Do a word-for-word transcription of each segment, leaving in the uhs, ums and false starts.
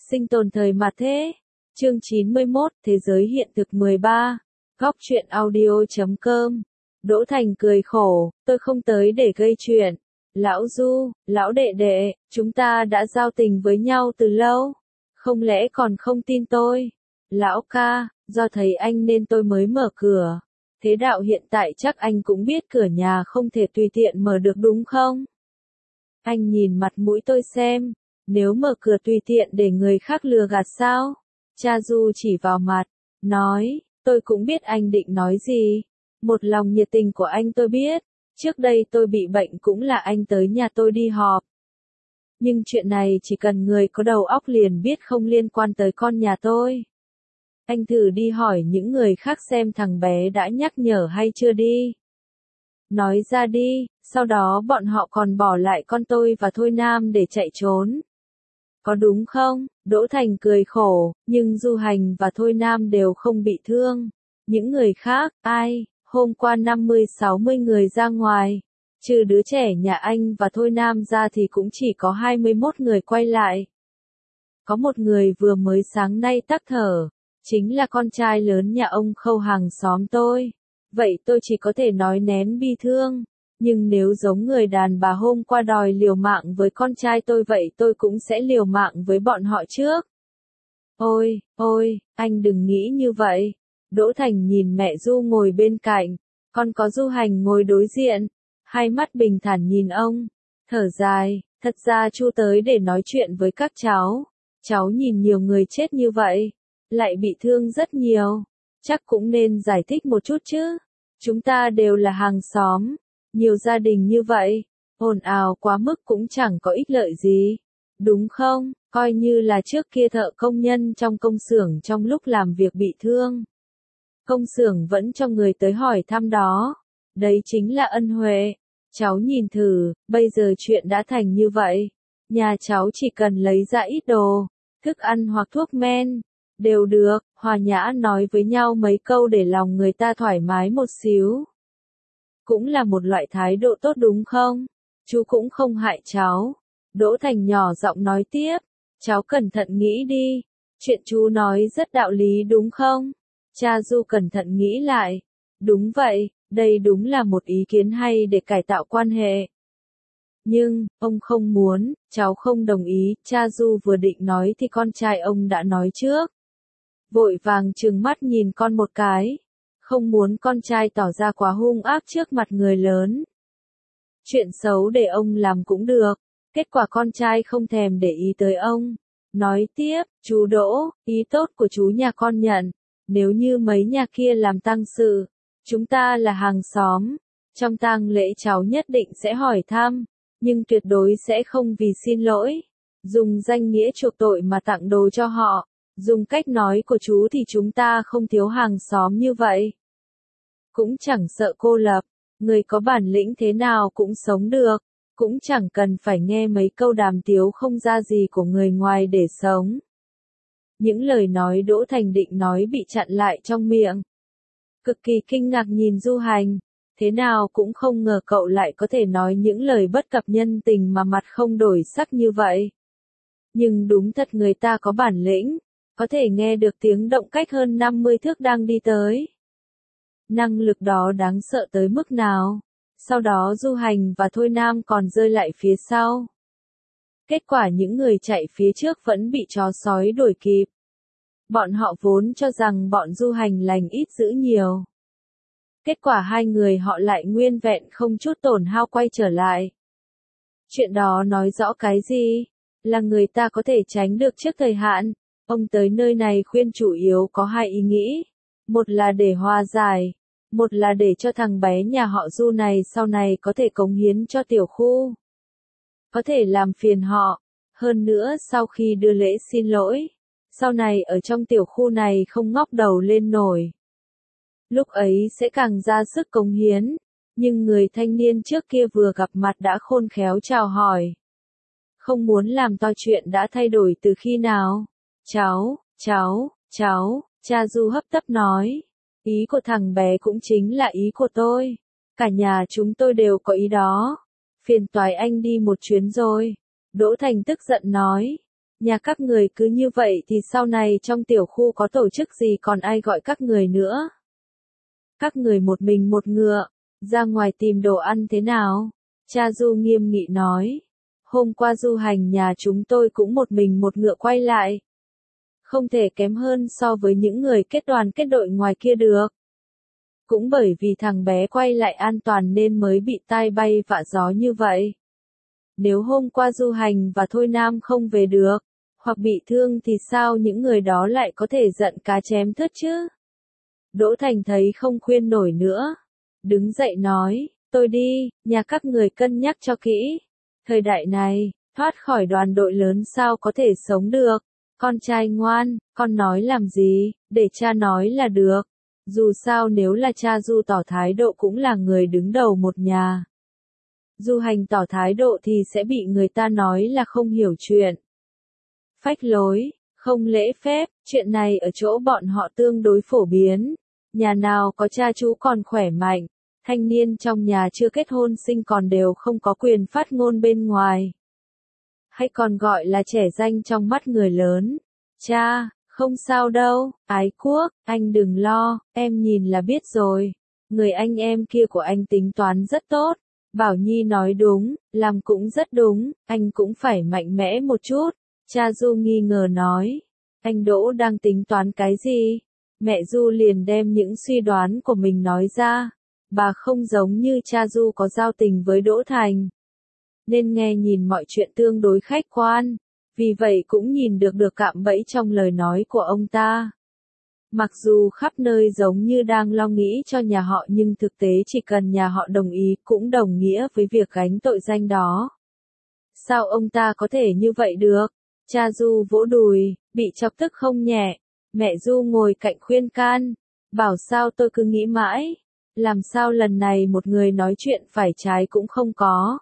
Sinh tồn thời mặt thế. Chương chín mươi mốt, Thế giới hiện thực mười ba. Góc truyện audio chấm com. Đỗ Thành cười khổ, tôi không tới để gây chuyện. Lão Du, lão đệ đệ, chúng ta đã giao tình với nhau từ lâu. Không lẽ còn không tin tôi? Lão ca, do thấy anh nên tôi mới mở cửa. Thế đạo hiện tại chắc anh cũng biết cửa nhà không thể tùy tiện mở được đúng không? Anh nhìn mặt mũi tôi xem, nếu mở cửa tùy tiện để người khác lừa gạt sao? Cha Du chỉ vào mặt, nói, tôi cũng biết anh định nói gì. Một lòng nhiệt tình của anh tôi biết, trước đây tôi bị bệnh cũng là anh tới nhà tôi đi họp. Nhưng chuyện này chỉ cần người có đầu óc liền biết không liên quan tới con nhà tôi. Anh thử đi hỏi những người khác xem thằng bé đã nhắc nhở hay chưa đi. Nói ra đi, sau đó bọn họ còn bỏ lại con tôi và Thôi Nam để chạy trốn. Có đúng không? Đỗ Thành cười khổ, nhưng Du Hành và Thôi Nam đều không bị thương. Những người khác, ai? Hôm qua năm mươi sáu mươi người ra ngoài. Trừ đứa trẻ nhà anh và Thôi Nam ra thì cũng chỉ có hai mươi mốt người quay lại. Có một người vừa mới sáng nay tắc thở. Chính là con trai lớn nhà ông Khâu hàng xóm tôi. Vậy tôi chỉ có thể nói nén bi thương. Nhưng nếu giống người đàn bà hôm qua đòi liều mạng với con trai tôi vậy tôi cũng sẽ liều mạng với bọn họ trước. Ôi, ôi, anh đừng nghĩ như vậy. Đỗ Thành nhìn mẹ Du ngồi bên cạnh. Còn có Du Hành ngồi đối diện. Hai mắt bình thản nhìn ông. Thở dài, thật ra Chu tới để nói chuyện với các cháu. Cháu nhìn nhiều người chết như vậy. Lại bị thương rất nhiều. Chắc cũng nên giải thích một chút chứ. Chúng ta đều là hàng xóm. Nhiều gia đình như vậy. Ồn ào quá mức cũng chẳng có ích lợi gì. Đúng không? Coi như là trước kia thợ công nhân trong công xưởng trong lúc làm việc bị thương. Công xưởng vẫn cho người tới hỏi thăm đó. Đấy chính là ân huệ. Cháu nhìn thử, bây giờ chuyện đã thành như vậy. Nhà cháu chỉ cần lấy ra ít đồ, thức ăn hoặc thuốc men. Đều được, hòa nhã nói với nhau mấy câu để lòng người ta thoải mái một xíu. Cũng là một loại thái độ tốt đúng không? Chú cũng không hại cháu. Đỗ Thành nhỏ giọng nói tiếp. Cháu cẩn thận nghĩ đi. Chuyện chú nói rất đạo lý đúng không? Cha Du cẩn thận nghĩ lại. Đúng vậy, đây đúng là một ý kiến hay để cải tạo quan hệ. Nhưng, ông không muốn, cháu không đồng ý. Cha Du vừa định nói thì con trai ông đã nói trước. Vội vàng trừng mắt nhìn con một cái. Không muốn con trai tỏ ra quá hung ác trước mặt người lớn. Chuyện xấu để ông làm cũng được. Kết quả con trai không thèm để ý tới ông. Nói tiếp, chú Đỗ, ý tốt của chú nhà con nhận. Nếu như mấy nhà kia làm tang sự, chúng ta là hàng xóm. Trong tang lễ cháu nhất định sẽ hỏi thăm. Nhưng tuyệt đối sẽ không vì xin lỗi. Dùng danh nghĩa chuộc tội mà tặng đồ cho họ. Dùng cách nói của chú thì chúng ta không thiếu hàng xóm như vậy. Cũng chẳng sợ cô lập, người có bản lĩnh thế nào cũng sống được, cũng chẳng cần phải nghe mấy câu đàm tiếu không ra gì của người ngoài để sống. Những lời nói Đỗ Thành định nói bị chặn lại trong miệng. Cực kỳ kinh ngạc nhìn Du Hành, thế nào cũng không ngờ cậu lại có thể nói những lời bất cập nhân tình mà mặt không đổi sắc như vậy. Nhưng đúng thật người ta có bản lĩnh. Có thể nghe được tiếng động cách hơn năm mươi thước đang đi tới. Năng lực đó đáng sợ tới mức nào? Sau đó Du Hành và Thôi Nam còn rơi lại phía sau. Kết quả những người chạy phía trước vẫn bị chó sói đuổi kịp. Bọn họ vốn cho rằng bọn Du Hành lành ít dữ nhiều. Kết quả hai người họ lại nguyên vẹn không chút tổn hao quay trở lại. Chuyện đó nói rõ cái gì? Là người ta có thể tránh được trước thời hạn. Ông tới nơi này khuyên chủ yếu có hai ý nghĩ. Một là để hòa giải. Một là để cho thằng bé nhà họ Du này sau này có thể cống hiến cho tiểu khu. Có thể làm phiền họ. Hơn nữa sau khi đưa lễ xin lỗi. Sau này ở trong tiểu khu này không ngóc đầu lên nổi. Lúc ấy sẽ càng ra sức cống hiến. Nhưng người thanh niên trước kia vừa gặp mặt đã khôn khéo chào hỏi. Không muốn làm to chuyện đã thay đổi từ khi nào? Cháu, cháu, cháu, cha Du hấp tấp nói. Ý của thằng bé cũng chính là ý của tôi. Cả nhà chúng tôi đều có ý đó. Phiền toái anh đi một chuyến rồi. Đỗ Thành tức giận nói. Nhà các người cứ như vậy thì sau này trong tiểu khu có tổ chức gì còn ai gọi các người nữa. Các người một mình một ngựa, ra ngoài tìm đồ ăn thế nào? Cha Du nghiêm nghị nói. Hôm qua du hành nhà chúng tôi cũng một mình một ngựa quay lại. Không thể kém hơn so với những người kết đoàn kết đội ngoài kia được. Cũng bởi vì thằng bé quay lại an toàn nên mới bị tai bay vạ gió như vậy. Nếu hôm qua du hành và Thôi Nam không về được, hoặc bị thương thì sao những người đó lại có thể giận cá chém thớt chứ? Đỗ Thành thấy không khuyên nổi nữa. Đứng dậy nói, tôi đi, nhà các người cân nhắc cho kỹ. Thời đại này, thoát khỏi đoàn đội lớn sao có thể sống được. Con trai ngoan, con nói làm gì, để cha nói là được. Dù sao nếu là cha Du tỏ thái độ cũng là người đứng đầu một nhà. Du hành tỏ thái độ thì sẽ bị người ta nói là không hiểu chuyện. Phách lối, không lễ phép, chuyện này ở chỗ bọn họ tương đối phổ biến. Nhà nào có cha chú còn khỏe mạnh, thanh niên trong nhà chưa kết hôn sinh còn đều không có quyền phát ngôn bên ngoài. Hay còn gọi là trẻ danh trong mắt người lớn. Cha, không sao đâu, ái quốc, anh đừng lo, em nhìn là biết rồi. Người anh em kia của anh tính toán rất tốt. Bảo Nhi nói đúng, làm cũng rất đúng, anh cũng phải mạnh mẽ một chút. Cha Du nghi ngờ nói. Anh Đỗ đang tính toán cái gì? Mẹ Du liền đem những suy đoán của mình nói ra. Bà không giống như cha Du có giao tình với Đỗ Thành. Nên nghe nhìn mọi chuyện tương đối khách quan. Vì vậy cũng nhìn được được cạm bẫy trong lời nói của ông ta. Mặc dù khắp nơi giống như đang lo nghĩ cho nhà họ nhưng thực tế chỉ cần nhà họ đồng ý cũng đồng nghĩa với việc gánh tội danh đó. Sao ông ta có thể như vậy được? Cha Du vỗ đùi, bị chọc tức không nhẹ. Mẹ Du ngồi cạnh khuyên can. Bảo sao tôi cứ nghĩ mãi. Làm sao lần này một người nói chuyện phải trái cũng không có.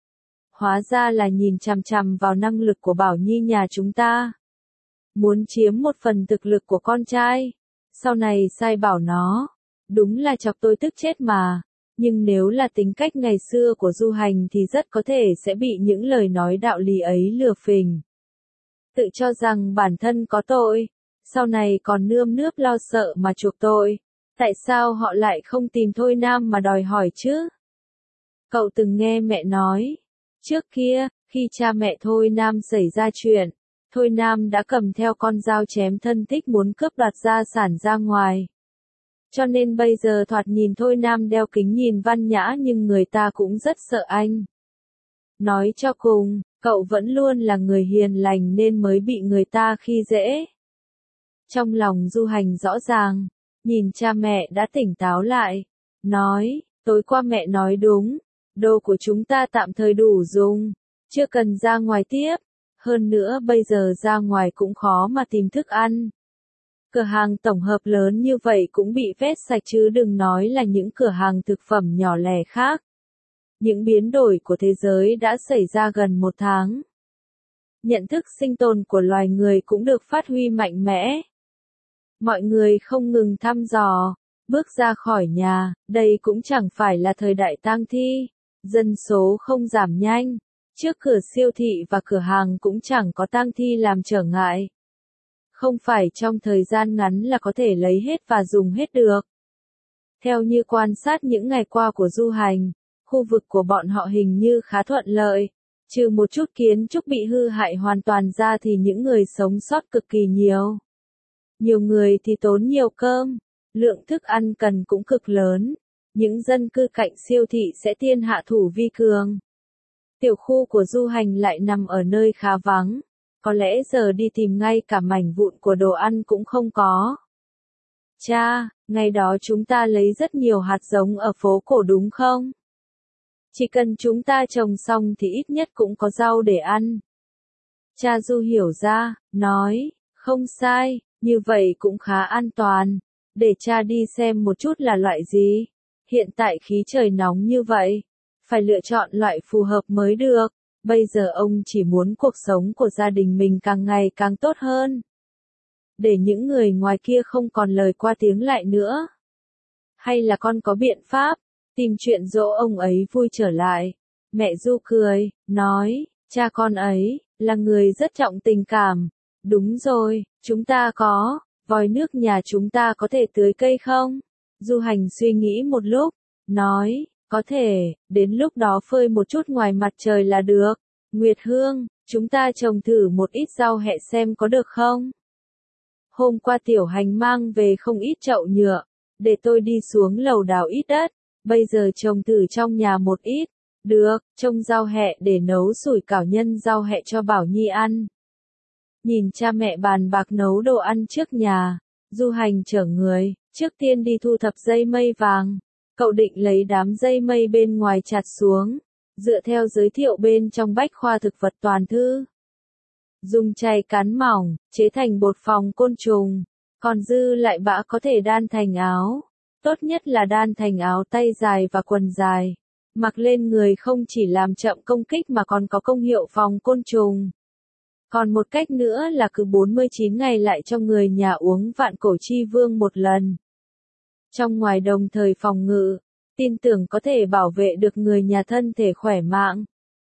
Hóa ra là nhìn chằm chằm vào năng lực của Bảo Nhi nhà chúng ta. Muốn chiếm một phần thực lực của con trai. Sau này sai bảo nó. Đúng là chọc tôi tức chết mà. Nhưng nếu là tính cách ngày xưa của Du hành thì rất có thể sẽ bị những lời nói đạo lý ấy lừa phình. Tự cho rằng bản thân có tội. Sau này còn nơm nớp lo sợ mà chuộc tội. Tại sao họ lại không tìm Thôi Nam mà đòi hỏi chứ? Cậu từng nghe mẹ nói. Trước kia, khi cha mẹ Thôi Nam xảy ra chuyện, Thôi Nam đã cầm theo con dao chém thân thích muốn cướp đoạt gia sản ra ngoài. Cho nên bây giờ thoạt nhìn Thôi Nam đeo kính nhìn văn nhã nhưng người ta cũng rất sợ anh. Nói cho cùng, cậu vẫn luôn là người hiền lành nên mới bị người ta khi dễ. Trong lòng Du hành rõ ràng, nhìn cha mẹ đã tỉnh táo lại. Nói, tối qua mẹ nói đúng, đồ của chúng ta tạm thời đủ dùng, chưa cần ra ngoài tiếp. Hơn nữa bây giờ ra ngoài cũng khó mà tìm thức ăn. Cửa hàng tổng hợp lớn như vậy cũng bị vét sạch chứ đừng nói là những cửa hàng thực phẩm nhỏ lẻ khác. Những biến đổi của thế giới đã xảy ra gần một tháng. Nhận thức sinh tồn của loài người cũng được phát huy mạnh mẽ. Mọi người không ngừng thăm dò, bước ra khỏi nhà, đây cũng chẳng phải là thời đại tang thi. Dân số không giảm nhanh. Trước cửa siêu thị và cửa hàng cũng chẳng có tang thi làm trở ngại. Không phải trong thời gian ngắn là có thể lấy hết và dùng hết được. Theo như quan sát những ngày qua của Du hành, khu vực của bọn họ hình như khá thuận lợi. Trừ một chút kiến trúc bị hư hại hoàn toàn ra thì những người sống sót cực kỳ nhiều. Nhiều người thì tốn nhiều cơm, lượng thức ăn cần cũng cực lớn. Những dân cư cạnh siêu thị sẽ tiên hạ thủ vi cường. Tiểu khu của Du hành lại nằm ở nơi khá vắng. Có lẽ giờ đi tìm ngay cả mảnh vụn của đồ ăn cũng không có. Cha, ngày đó chúng ta lấy rất nhiều hạt giống ở phố cổ đúng không? Chỉ cần chúng ta trồng xong thì ít nhất cũng có rau để ăn. Cha Du hiểu ra, nói, không sai, như vậy cũng khá an toàn. Để cha đi xem một chút là loại gì. Hiện tại khí trời nóng như vậy, phải lựa chọn loại phù hợp mới được. Bây giờ ông chỉ muốn cuộc sống của gia đình mình càng ngày càng tốt hơn. Để những người ngoài kia không còn lời qua tiếng lại nữa. Hay là con có biện pháp, tìm chuyện dỗ ông ấy vui trở lại. Mẹ Du cười, nói, Cha con ấy, là người rất trọng tình cảm. Đúng rồi, chúng ta có, vòi nước nhà chúng ta có thể tưới cây không? Du Hành suy nghĩ một lúc, nói, có thể, đến lúc đó phơi một chút ngoài mặt trời là được. Nguyệt Hương, chúng ta trồng thử một ít rau hẹ xem có được không? Hôm qua Tiểu Hành mang về không ít chậu nhựa, để tôi đi xuống lầu đào ít đất, bây giờ trồng thử trong nhà một ít. Được, trồng rau hẹ để nấu sủi cảo nhân rau hẹ cho Bảo Nhi ăn. Nhìn cha mẹ bàn bạc nấu đồ ăn trước nhà, Du Hành chở người, trước tiên đi thu thập dây mây vàng. Cậu định lấy đám dây mây bên ngoài chặt xuống, dựa theo giới thiệu bên trong bách khoa thực vật toàn thư. Dùng chày cán mỏng, chế thành bột phòng côn trùng, còn dư lại bã có thể đan thành áo. Tốt nhất là đan thành áo tay dài và quần dài. Mặc lên người không chỉ làm chậm công kích mà còn có công hiệu phòng côn trùng. Còn một cách nữa là cứ bốn mươi chín ngày lại cho người nhà uống vạn cổ chi vương một lần. Trong ngoài đồng thời phòng ngự, tin tưởng có thể bảo vệ được người nhà thân thể khỏe mạnh.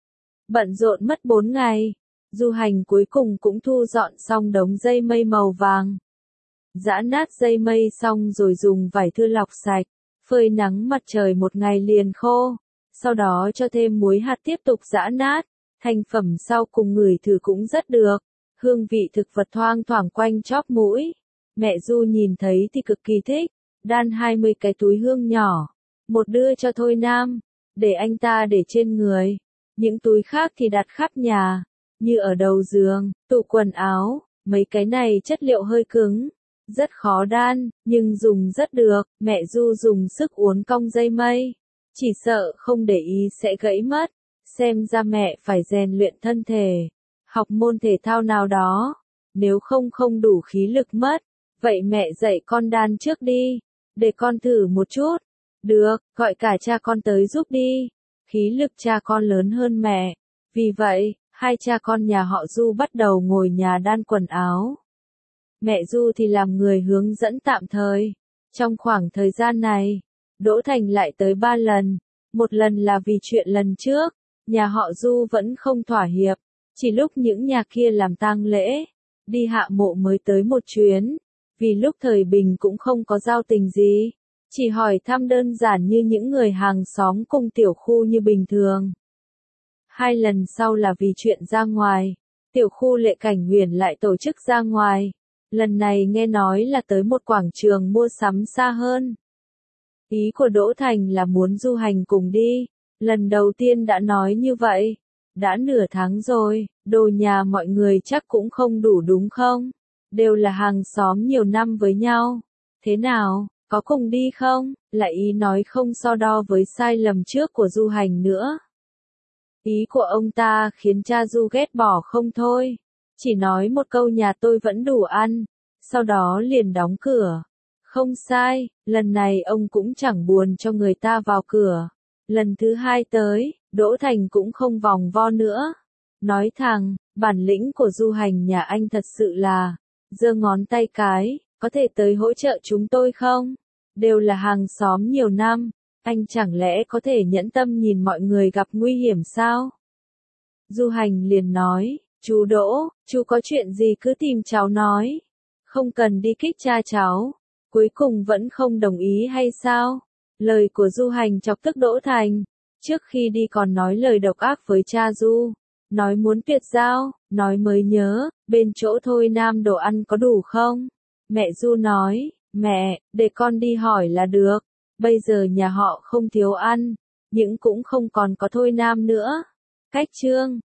Bận rộn mất bốn ngày, Du Hành cuối cùng cũng thu dọn xong đống dây mây màu vàng. Giã nát dây mây xong rồi dùng vải thưa lọc sạch, phơi nắng mặt trời một ngày liền khô. Sau đó cho thêm muối hạt tiếp tục giã nát, thành phẩm sau cùng ngửi thử cũng rất được, hương vị thực vật thoang thoảng quanh chóp mũi. Mẹ Du nhìn thấy thì cực kỳ thích, đan hai mươi cái túi hương nhỏ, một đưa cho Thôi Nam, để anh ta để trên người, những túi khác thì đặt khắp nhà, như ở đầu giường, tủ quần áo, mấy cái này chất liệu hơi cứng, rất khó đan, nhưng dùng rất được. Mẹ Du dùng sức uốn cong dây mây, chỉ sợ không để ý sẽ gãy mất, xem ra mẹ phải rèn luyện thân thể, học môn thể thao nào đó, nếu không không đủ khí lực mất. Vậy mẹ dạy con đan trước đi, để con thử một chút. Được, gọi cả cha con tới giúp đi. Khí lực cha con lớn hơn mẹ. Vì vậy, hai cha con nhà họ Du bắt đầu ngồi nhà đan quần áo. Mẹ Du thì làm người hướng dẫn tạm thời. Trong khoảng thời gian này, Đỗ Thành lại tới ba lần. Một lần là vì chuyện lần trước, nhà họ Du vẫn không thỏa hiệp. Chỉ lúc những nhà kia làm tang lễ, đi hạ mộ mới tới một chuyến. Vì lúc thời bình cũng không có giao tình gì, chỉ hỏi thăm đơn giản như những người hàng xóm cùng tiểu khu như bình thường. Hai lần sau là vì chuyện ra ngoài, tiểu khu Lệ Cảnh Huyền lại tổ chức ra ngoài. Lần này nghe nói là tới một quảng trường mua sắm xa hơn. Ý của Đỗ Thành là muốn Du Hành cùng đi, lần đầu tiên đã nói như vậy. Đã nửa tháng rồi, đồ nhà mọi người chắc cũng không đủ đúng không? Đều là hàng xóm nhiều năm với nhau. Thế nào, có cùng đi không? Lại ý nói không so đo với sai lầm trước của Du Hành nữa. Ý của ông ta khiến cha Du ghét bỏ không thôi. Chỉ nói một câu nhà tôi vẫn đủ ăn, sau đó liền đóng cửa. Không sai, lần này ông cũng chẳng buồn cho người ta vào cửa. Lần thứ hai tới, Đỗ Thành cũng không vòng vo nữa. Nói thẳng, bản lĩnh của Du Hành nhà anh thật sự là, giơ ngón tay cái, có thể tới hỗ trợ chúng tôi không? Đều là hàng xóm nhiều năm, anh chẳng lẽ có thể nhẫn tâm nhìn mọi người gặp nguy hiểm sao? Du Hành liền nói, chú Đỗ, chú có chuyện gì cứ tìm cháu nói. Không cần đi kích cha cháu. Cuối cùng vẫn không đồng ý hay sao? Lời của Du Hành chọc tức Đỗ Thành. Trước khi đi còn nói lời độc ác với cha Du. Nói muốn tuyệt giao, nói mới nhớ, bên chỗ Thôi Nam đồ ăn có đủ không? Mẹ Du nói, mẹ, để con đi hỏi là được. Bây giờ nhà họ không thiếu ăn, nhưng cũng không còn có Thôi Nam nữa. Cách chương